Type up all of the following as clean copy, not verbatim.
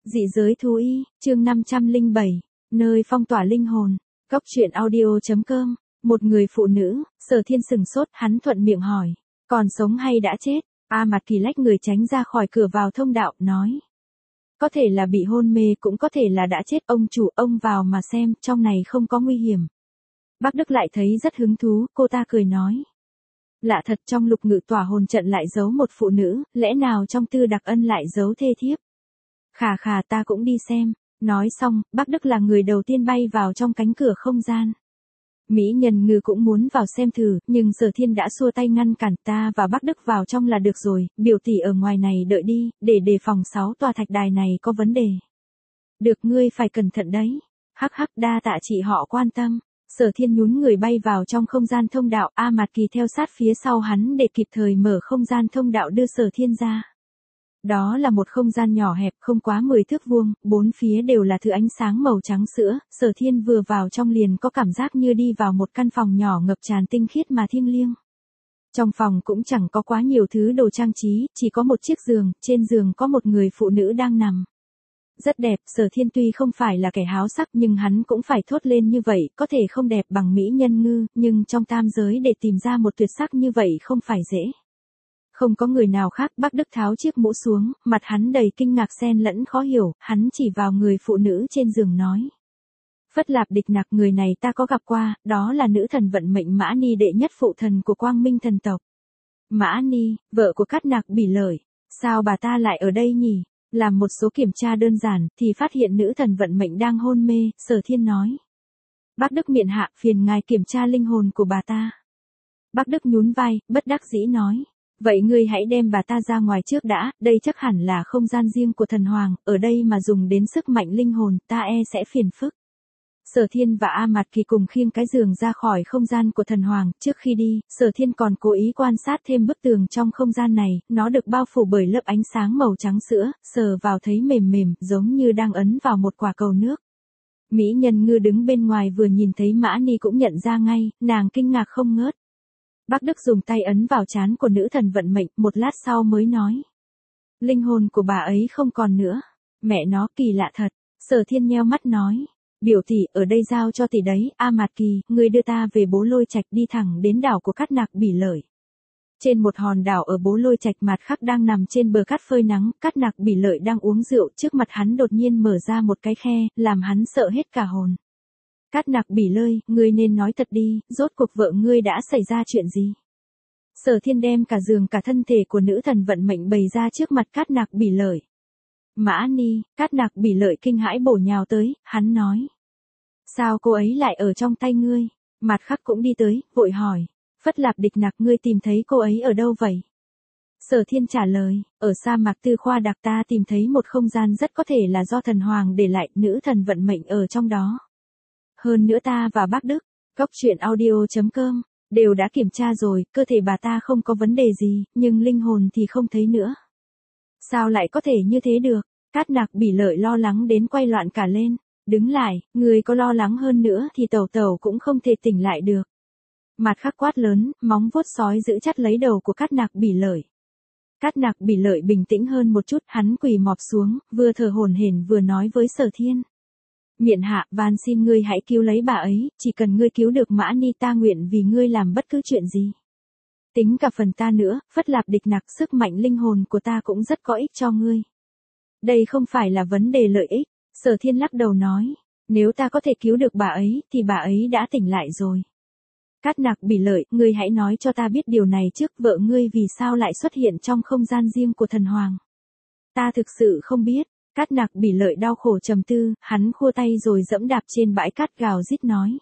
Dị giới thú y, chương 507, nơi phong tỏa linh hồn. Góc truyện audio.com. Một người phụ nữ, Sở Thiên sừng sốt, hắn thuận miệng hỏi, còn sống hay đã chết? Mặt Kỳ lách người tránh ra khỏi cửa vào thông đạo, nói. Có thể là bị hôn mê, cũng có thể là đã chết, ông chủ, ông vào mà xem, trong này không có nguy hiểm. Bác Đức lại thấy rất hứng thú, cô ta cười nói. Lạ thật, trong lục ngự tỏa hồn trận lại giấu một phụ nữ, lẽ nào trong Tư Đặc Ân lại giấu thê thiếp? Khà ta cũng đi xem. Nói xong, bác Đức là người đầu tiên bay vào trong cánh cửa không gian. Mỹ Nhân Ngư cũng muốn vào xem thử, nhưng Sở Thiên đã xua tay ngăn cản, ta và bác Đức vào trong là được rồi, biểu tỷ ở ngoài này đợi đi, để đề phòng 6 tòa thạch đài này có vấn đề. Được, ngươi phải cẩn thận đấy. Hắc, đa tạ chị họ quan tâm. Sở Thiên nhún người bay vào trong không gian thông đạo, Mạt Kỳ theo sát phía sau hắn để kịp thời mở không gian thông đạo đưa Sở Thiên ra. Đó là một không gian nhỏ hẹp không quá 10 thước vuông, bốn phía đều là thứ ánh sáng màu trắng sữa, Sở Thiên vừa vào trong liền có cảm giác như đi vào một căn phòng nhỏ ngập tràn tinh khiết mà thiêng liêng. Trong phòng cũng chẳng có quá nhiều thứ đồ trang trí, chỉ có một chiếc giường, trên giường có một người phụ nữ đang nằm. Rất đẹp, Sở Thiên tuy không phải là kẻ háo sắc nhưng hắn cũng phải thốt lên như vậy, có thể không đẹp bằng Mỹ Nhân Ngư, nhưng trong tam giới để tìm ra một tuyệt sắc như vậy không phải dễ. Không có người nào khác, bác Đức tháo chiếc mũ xuống, mặt hắn đầy kinh ngạc xen lẫn khó hiểu, hắn chỉ vào người phụ nữ trên giường nói. Phất Lạp Địch Nặc, người này ta có gặp qua, đó là nữ thần vận mệnh Mã Ni, đệ nhất phụ thần của Quang Minh thần tộc. Mã Ni, vợ của Cát Nặc Bỉ Lợi, sao bà ta lại ở đây nhỉ? Làm một số kiểm tra đơn giản, thì phát hiện nữ thần vận mệnh đang hôn mê, Sở Thiên nói. Bác Đức miện hạ, phiền ngài kiểm tra linh hồn của bà ta. Bác Đức nhún vai, bất đắc dĩ nói. Vậy ngươi hãy đem bà ta ra ngoài trước đã, đây chắc hẳn là không gian riêng của thần hoàng, ở đây mà dùng đến sức mạnh linh hồn, ta sẽ phiền phức. Sở Thiên và Mạt Kỳ cùng khiêng cái giường ra khỏi không gian của thần hoàng, trước khi đi, Sở Thiên còn cố ý quan sát thêm bức tường trong không gian này, nó được bao phủ bởi lớp ánh sáng màu trắng sữa, sờ vào thấy mềm, giống như đang ấn vào một quả cầu nước. Mỹ Nhân Ngư đứng bên ngoài vừa nhìn thấy Mã Ni cũng nhận ra ngay, nàng kinh ngạc không ngớt. Bác Đức dùng tay ấn vào trán của nữ thần vận mệnh, một lát sau mới nói. Linh hồn của bà ấy không còn nữa. Mẹ nó, kỳ lạ thật. Sở Thiên nheo mắt nói. Biểu tỷ, ở đây giao cho tỷ đấy, Mạt Kỳ, ngươi đưa ta về Bố Lôi Trạch, đi thẳng đến đảo của Cát Nặc Bỉ Lợi. Trên một hòn đảo ở Bố Lôi Trạch, Mạt Khắc đang nằm trên bờ cát phơi nắng, Cát Nặc Bỉ Lợi đang uống rượu, trước mặt hắn đột nhiên mở ra một cái khe, làm hắn sợ hết cả hồn. Cát Nặc Bỉ Lợi, ngươi nên nói thật đi, rốt cuộc vợ ngươi đã xảy ra chuyện gì? Sở Thiên đem cả giường cả thân thể của nữ thần vận mệnh bày ra trước mặt Cát Nặc Bỉ Lợi. Mã Ni, Cát Nặc Bỉ Lợi kinh hãi bổ nhào tới, hắn nói. Sao cô ấy lại ở trong tay ngươi? Mạt Khắc cũng đi tới, vội hỏi. Phất Lạp Địch Nặc, ngươi tìm thấy cô ấy ở đâu vậy? Sở Thiên trả lời, ở sa mạc Tư Khoa Đặc ta tìm thấy một không gian rất có thể là do thần hoàng để lại, nữ thần vận mệnh ở trong đó. Hơn nữa ta và bác Đức, góc truyện audio.com, đều đã kiểm tra rồi, cơ thể bà ta không có vấn đề gì, nhưng linh hồn thì không thấy nữa. Sao lại có thể như thế được? Cát Nặc Bỉ Lợi lo lắng đến quay loạn cả lên. Đứng lại, người có lo lắng hơn nữa thì tẩu cũng không thể tỉnh lại được. Mạt Khắc quát lớn, móng vuốt sói giữ chặt lấy đầu của Cát Nặc Bỉ Lợi. Cát Nặc Bỉ Lợi bình tĩnh hơn một chút, hắn quỳ mọp xuống, vừa thở hổn hển vừa nói với Sở Thiên. Miện hạ, van xin ngươi hãy cứu lấy bà ấy, chỉ cần ngươi cứu được Mã Ni ta nguyện vì ngươi làm bất cứ chuyện gì. Tính cả phần ta nữa, Phất Lạp Địch Nặc, sức mạnh linh hồn của ta cũng rất có ích cho ngươi. Đây không phải là vấn đề lợi ích, Sở Thiên lắc đầu nói, nếu ta có thể cứu được bà ấy thì bà ấy đã tỉnh lại rồi. Cát Nặc Bỉ Lợi, ngươi hãy nói cho ta biết điều này trước, vợ ngươi vì sao lại xuất hiện trong không gian riêng của thần hoàng. Ta thực sự không biết. Cát Nặc Bỉ Lợi đau khổ trầm tư, hắn khua tay rồi dẫm đạp trên bãi cát gào rít nói.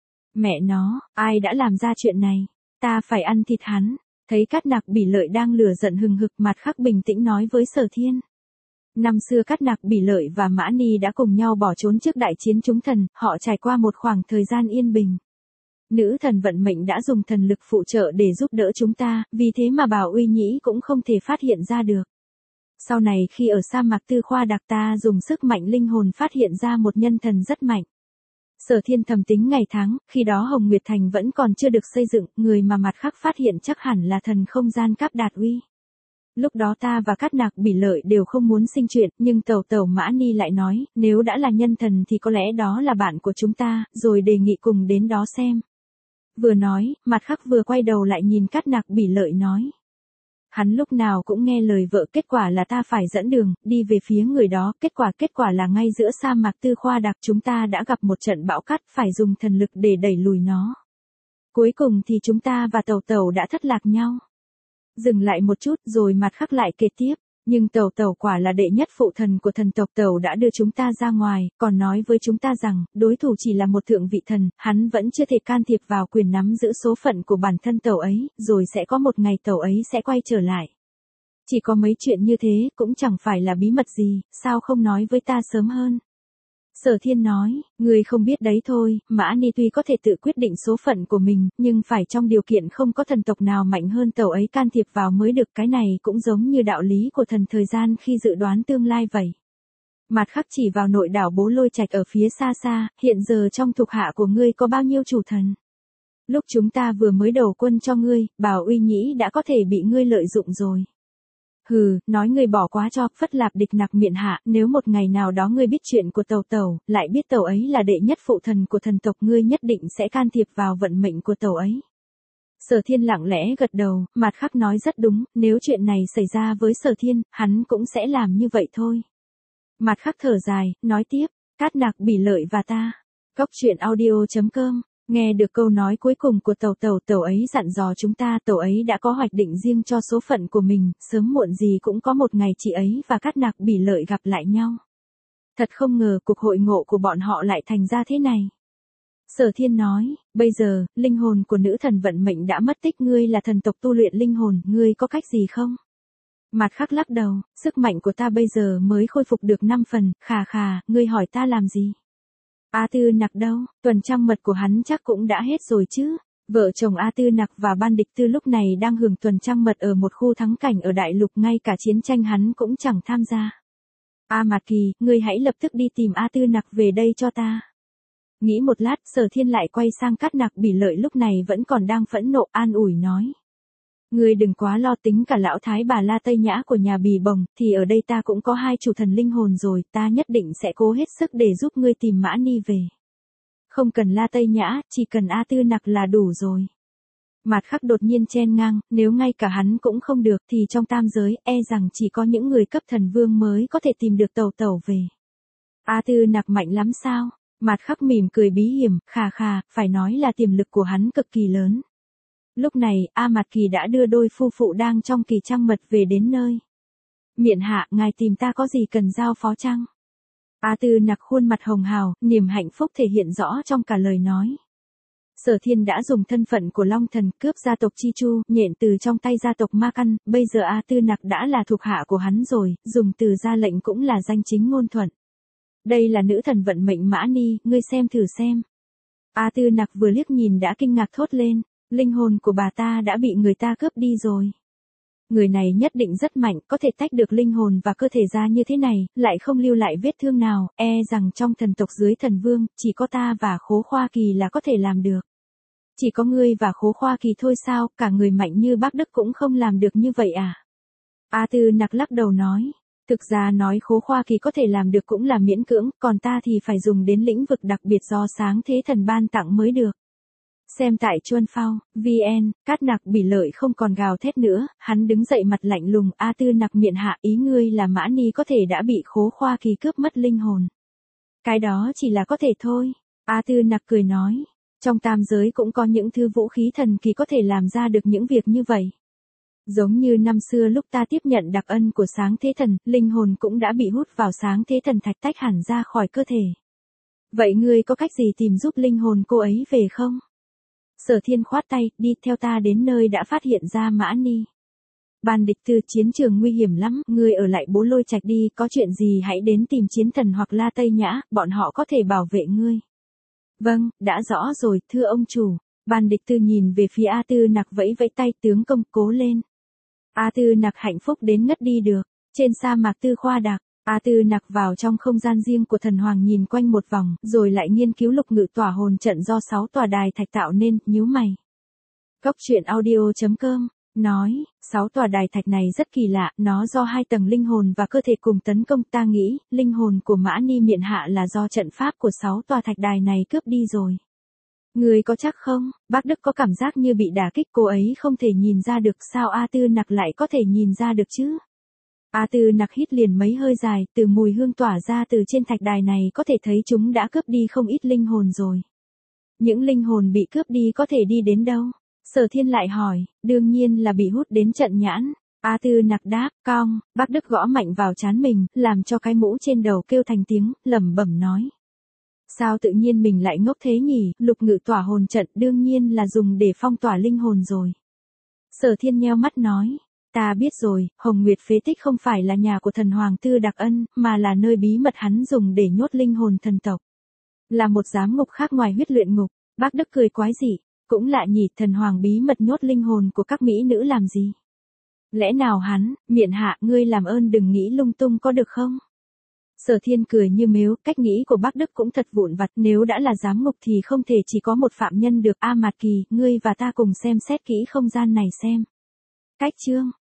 Mẹ nó, ai đã làm ra chuyện này? Ta phải ăn thịt hắn. Thấy Cát Nặc Bỉ Lợi đang lửa giận hừng hực, Mạt Khắc bình tĩnh nói với Sở Thiên. Năm xưa Cát Nặc Bỉ Lợi và Mã Ni đã cùng nhau bỏ trốn trước đại chiến chúng thần, họ trải qua một khoảng thời gian yên bình. Nữ thần vận mệnh đã dùng thần lực phụ trợ để giúp đỡ chúng ta, vì thế mà Bảo Uy Nhĩ cũng không thể phát hiện ra được. Sau này khi ở sa mạc Tư Khoa Đặc ta dùng sức mạnh linh hồn phát hiện ra một nhân thần rất mạnh. Sở Thiên thầm tính ngày tháng, khi đó Hồng Nguyệt Thành vẫn còn chưa được xây dựng, người mà Mạt Khắc phát hiện chắc hẳn là thần không gian Cáp Đạt Uy. Lúc đó ta và Cát Nạc Bỉ Lợi đều không muốn sinh chuyện, nhưng Tẩu Tẩu Mã Ni lại nói, nếu đã là nhân thần thì có lẽ đó là bạn của chúng ta, rồi đề nghị cùng đến đó xem. Vừa nói, mặt khắc vừa quay đầu lại nhìn Cát Nạc Bỉ Lợi nói. Hắn lúc nào cũng nghe lời vợ, kết quả là ta phải dẫn đường, đi về phía người đó, kết quả là ngay giữa sa mạc Tư Khoa Đạc chúng ta đã gặp một trận bão cát, phải dùng thần lực để đẩy lùi nó. Cuối cùng thì chúng ta và Tẩu Tẩu đã thất lạc nhau. Dừng lại một chút rồi mặt khắc lại kể tiếp, nhưng Tẩu Tẩu quả là đệ nhất phụ thần của thần tộc, Tẩu đã đưa chúng ta ra ngoài, còn nói với chúng ta rằng, đối thủ chỉ là một thượng vị thần, hắn vẫn chưa thể can thiệp vào quyền nắm giữ số phận của bản thân Tẩu ấy, rồi sẽ có một ngày Tẩu ấy sẽ quay trở lại. Chỉ có mấy chuyện như thế, cũng chẳng phải là bí mật gì, sao không nói với ta sớm hơn. Sở Thiên nói, người không biết đấy thôi, Mã Ni tuy có thể tự quyết định số phận của mình, nhưng phải trong điều kiện không có thần tộc nào mạnh hơn Tẩu ấy can thiệp vào mới được, cái này cũng giống như đạo lý của thần thời gian khi dự đoán tương lai vậy. Mặt khắc chỉ vào nội đảo Bố Lôi Trạch ở phía xa xa, hiện giờ trong thuộc hạ của ngươi có bao nhiêu chủ thần? Lúc chúng ta vừa mới đầu quân cho ngươi, Bảo Uy Nhĩ đã có thể bị ngươi lợi dụng rồi. Hừ, nói ngươi bỏ quá cho, Phất Lạp Địch Nặc miệng hạ, nếu một ngày nào đó ngươi biết chuyện của Tẩu Tẩu, lại biết Tẩu ấy là đệ nhất phụ thần của thần tộc, ngươi nhất định sẽ can thiệp vào vận mệnh của Tẩu ấy. Sở Thiên lặng lẽ gật đầu, mặt khắc nói rất đúng, nếu chuyện này xảy ra với Sở Thiên, hắn cũng sẽ làm như vậy thôi. Mặt khắc thở dài, nói tiếp, Cát Nạc Bỉ Lợi và ta. Cốc truyện audio.com. Nghe được câu nói cuối cùng của Tẩu Tẩu, Tẩu ấy dặn dò chúng ta, Tẩu ấy đã có hoạch định riêng cho số phận của mình, sớm muộn gì cũng có một ngày chị ấy và Cát Nạc Bỉ Lợi gặp lại nhau. Thật không ngờ cuộc hội ngộ của bọn họ lại thành ra thế này. Sở Thiên nói, bây giờ, linh hồn của nữ thần vận mệnh đã mất tích, ngươi là thần tộc tu luyện linh hồn, ngươi có cách gì không? Mặt khắc lắc đầu, sức mạnh của ta bây giờ mới khôi phục được 5 phần, khà, ngươi hỏi ta làm gì? A Tư Nặc đâu, tuần trăng mật của hắn chắc cũng đã hết rồi chứ. Vợ chồng A Tư Nặc và Ban Địch Tư lúc này đang hưởng tuần trăng mật ở một khu thắng cảnh ở đại lục, ngay cả chiến tranh hắn cũng chẳng tham gia. A Mạt Kỳ, ngươi hãy lập tức đi tìm A Tư Nặc về đây cho ta. Nghĩ một lát, Sở Thiên lại quay sang Cát Nạc Bỉ Lợi lúc này vẫn còn đang phẫn nộ, an ủi nói. Ngươi đừng quá lo, tính cả lão thái bà La Tây Nhã của nhà Bì Bồng, thì ở đây ta cũng có 2 chủ thần linh hồn rồi, ta nhất định sẽ cố hết sức để giúp ngươi tìm Mã Ni về. Không cần La Tây Nhã, chỉ cần A Tư Nặc là đủ rồi. Mạt khắc đột nhiên chen ngang, nếu ngay cả hắn cũng không được thì trong tam giới, e rằng chỉ có những người cấp thần vương mới có thể tìm được Tẩu Tẩu về. A Tư Nặc mạnh lắm sao? Mạt khắc mỉm cười bí hiểm, khà, phải nói là tiềm lực của hắn cực kỳ lớn. Lúc này, A Mạt Kỳ đã đưa đôi phu phụ đang trong kỳ trăng mật về đến nơi. Miện hạ, ngài tìm ta có gì cần giao phó chăng? A Tư Nặc khuôn mặt hồng hào, niềm hạnh phúc thể hiện rõ trong cả lời nói. Sở Thiên đã dùng thân phận của Long Thần cướp gia tộc Chi Chu, nhện từ trong tay gia tộc Ma Căn, bây giờ A Tư Nặc đã là thuộc hạ của hắn rồi, dùng từ ra lệnh cũng là danh chính ngôn thuận. Đây là nữ thần vận mệnh Mã Ni, ngươi xem thử xem. A Tư Nặc vừa liếc nhìn đã kinh ngạc thốt lên, linh hồn của bà ta đã bị người ta cướp đi rồi. Người này nhất định rất mạnh, có thể tách được linh hồn và cơ thể ra như thế này, lại không lưu lại vết thương nào, e rằng trong thần tộc dưới thần vương, chỉ có ta và Khố Khoa Kỳ là có thể làm được. Chỉ có ngươi và Khố Khoa Kỳ thôi sao, cả người mạnh như Bác Đức cũng không làm được như vậy à? A Tư Nặc lắc đầu nói, thực ra nói Khố Khoa Kỳ có thể làm được cũng là miễn cưỡng, còn ta thì phải dùng đến lĩnh vực đặc biệt do sáng thế thần ban tặng mới được. Xem tại Chuân Phao, VN, Cát Nạc Bỉ Lợi không còn gào thét nữa, hắn đứng dậy mặt lạnh lùng, A Tư Nặc miệng hạ, ý ngươi là Mã Ni có thể đã bị Khố Khoa Kỳ cướp mất linh hồn. Cái đó chỉ là có thể thôi. A Tư Nặc cười nói, trong tam giới cũng có những thứ vũ khí thần kỳ có thể làm ra được những việc như vậy. Giống như năm xưa lúc ta tiếp nhận đặc ân của sáng thế thần, linh hồn cũng đã bị hút vào sáng thế thần thạch tách hẳn ra khỏi cơ thể. Vậy ngươi có cách gì tìm giúp linh hồn cô ấy về không? Sở Thiên khoát tay, đi theo ta đến nơi đã phát hiện ra Mã Ni. Ban Địch Tư, chiến trường nguy hiểm lắm, ngươi ở lại Bố Lôi Trạch đi, có chuyện gì hãy đến tìm Chiến Thần hoặc La Tây Nhã, bọn họ có thể bảo vệ ngươi. Vâng, đã rõ rồi, thưa ông chủ. Ban Địch Tư nhìn về phía A Tư Nặc vẫy vẫy tay, tướng công, cố lên. A Tư Nặc hạnh phúc đến ngất đi được. Trên sa mạc Tư Khoa Đạc, A Tư Nặc vào trong không gian riêng của thần hoàng nhìn quanh một vòng, rồi lại nghiên cứu lục ngự tỏa hồn trận do 6 tòa đài thạch tạo nên, nhíu mày. Cốc truyện audio.com nói, 6 tòa đài thạch này rất kỳ lạ, nó do 2 tầng linh hồn và cơ thể cùng tấn công, ta nghĩ, linh hồn của Mã Ni Miện Hạ là do trận pháp của 6 tòa thạch đài này cướp đi rồi. Người có chắc không? Bác Đức có cảm giác như bị đả kích, cô ấy không thể nhìn ra được, sao A Tư Nặc lại có thể nhìn ra được chứ? A Tư Nặc hít liền mấy hơi dài, từ mùi hương tỏa ra từ trên thạch đài này có thể thấy chúng đã cướp đi không ít linh hồn rồi. Những linh hồn bị cướp đi có thể đi đến đâu? Sở Thiên lại hỏi, đương nhiên là bị hút đến trận nhãn. A Tư Nặc đáp, cong, bác Đức gõ mạnh vào trán mình, làm cho cái mũ trên đầu kêu thành tiếng, lẩm bẩm nói. Sao tự nhiên mình lại ngốc thế nhỉ, lục ngự tỏa hồn trận đương nhiên là dùng để phong tỏa linh hồn rồi. Sở Thiên nheo mắt nói, ta biết rồi, Hồng Nguyệt phế tích không phải là nhà của thần hoàng Tư Đặc Ân, mà là nơi bí mật hắn dùng để nhốt linh hồn thần tộc. Là một giám ngục khác ngoài huyết luyện ngục. Bác Đức cười quái dị, cũng lạ nhỉ, thần hoàng bí mật nhốt linh hồn của các mỹ nữ làm gì? Lẽ nào hắn, Miện Hạ, ngươi làm ơn đừng nghĩ lung tung có được không? Sở Thiên cười như mếu, cách nghĩ của bác Đức cũng thật vụn vặt, nếu đã là giám ngục thì không thể chỉ có một phạm nhân được. A Mạt Kỳ, ngươi và ta cùng xem xét kỹ không gian này xem. Cách chương